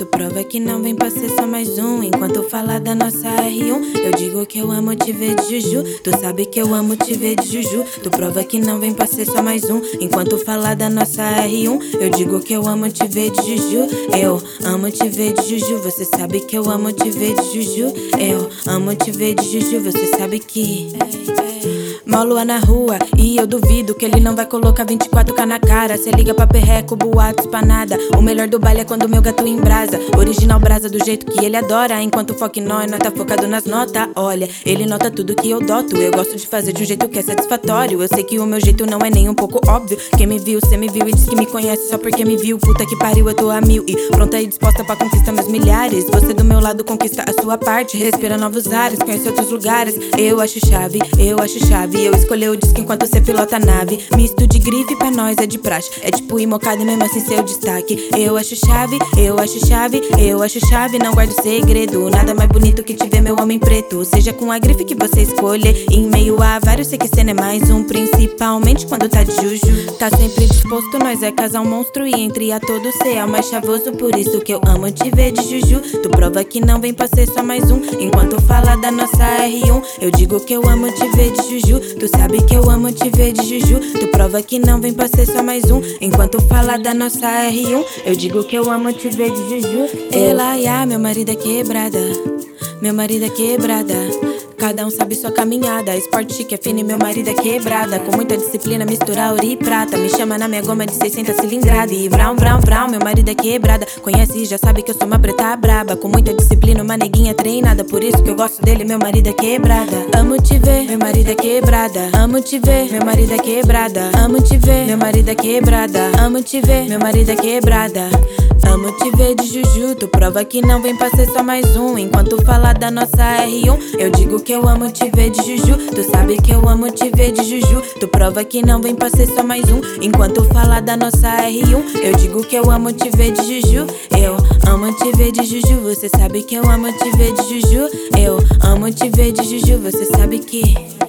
Tu prova que não vem pra ser só mais um. Enquanto fala da nossa R1, eu digo que eu amo te ver de juju. Tu sabe que eu amo te ver de juju. Tu prova que não vem pra ser só mais um. Enquanto fala da nossa R1, eu digo que eu amo te ver de juju. Eu amo te ver de juju. Você sabe que eu amo te ver de juju. Eu amo te ver de juju. Você sabe que Mó-lua na rua e eu duvido que ele não vai colocar 24K na cara. Cê liga pra perreco, boatos pra nada. O melhor do baile é quando meu gato embrasa. Original brasa do jeito que ele adora. Enquanto foca em nós tá focado nas notas. Olha, ele nota tudo que eu doto. Eu gosto de fazer de um jeito que é satisfatório. Eu sei que o meu jeito não é nem um pouco óbvio. Quem me viu, cê me viu e diz que me conhece só porque me viu. Puta que pariu, eu tô a mil e pronta e disposta pra conquistar meus milhares. Você do meu lado conquista a sua parte. Respira novos ares, conhece outros lugares. Eu acho chave, eu acho chave. Eu escolhi o disco enquanto cê pilota a nave. Misto de grife pra nós é de praxe. É tipo imocado e mesmo assim seu destaque. Eu acho chave, eu acho chave, eu acho chave. Não guardo segredo, nada mais bonito que te ver meu homem preto. Seja com a grife que você escolher. Em meio a vários, sei que cê não é mais um. Principalmente quando tá de juju. Tá sempre disposto, nós é casal monstro. E entre a todos cê é o mais chavoso. Por isso que eu amo te ver de juju. Tu prova que não vem pra ser só mais um. Enquanto fala da nossa R1, eu digo que eu amo te ver de juju. Tu sabe que eu amo te ver de juju. Tu prova que não vem pra ser só mais um. Enquanto fala da nossa R1, eu digo que eu amo te ver de juju. Ela, meu marido é quebrada. Meu marido é quebrada. Cada um sabe sua caminhada. Esporte chique é fino e meu marido é quebrada. Com muita disciplina mistura ouro e prata. Me chama na minha goma de 600 cilindrada. E vrão, vrão, vrão, meu marido é quebrada. Conhece e já sabe que eu sou uma preta braba. Com muita disciplina, uma neguinha treinada. Por isso que eu gosto dele, meu marido é quebrada. Amo te ver, meu marido é quebrada. Amo te ver, meu marido é quebrada. Amo te ver, meu marido é quebrada. Amo te ver, meu marido é quebrada. Amo te ver de juju. Tu prova que não vem pra ser só mais um. Enquanto fala da nossa R1, eu digo que eu amo te ver de juju. Tu sabe que eu amo te ver de juju. Tu prova que não vem pra ser só mais um. Enquanto fala da nossa R1, eu digo que eu amo te ver de juju. Eu amo te ver de juju. Você sabe que eu amo te ver de juju. Eu amo te ver de juju. Você sabe que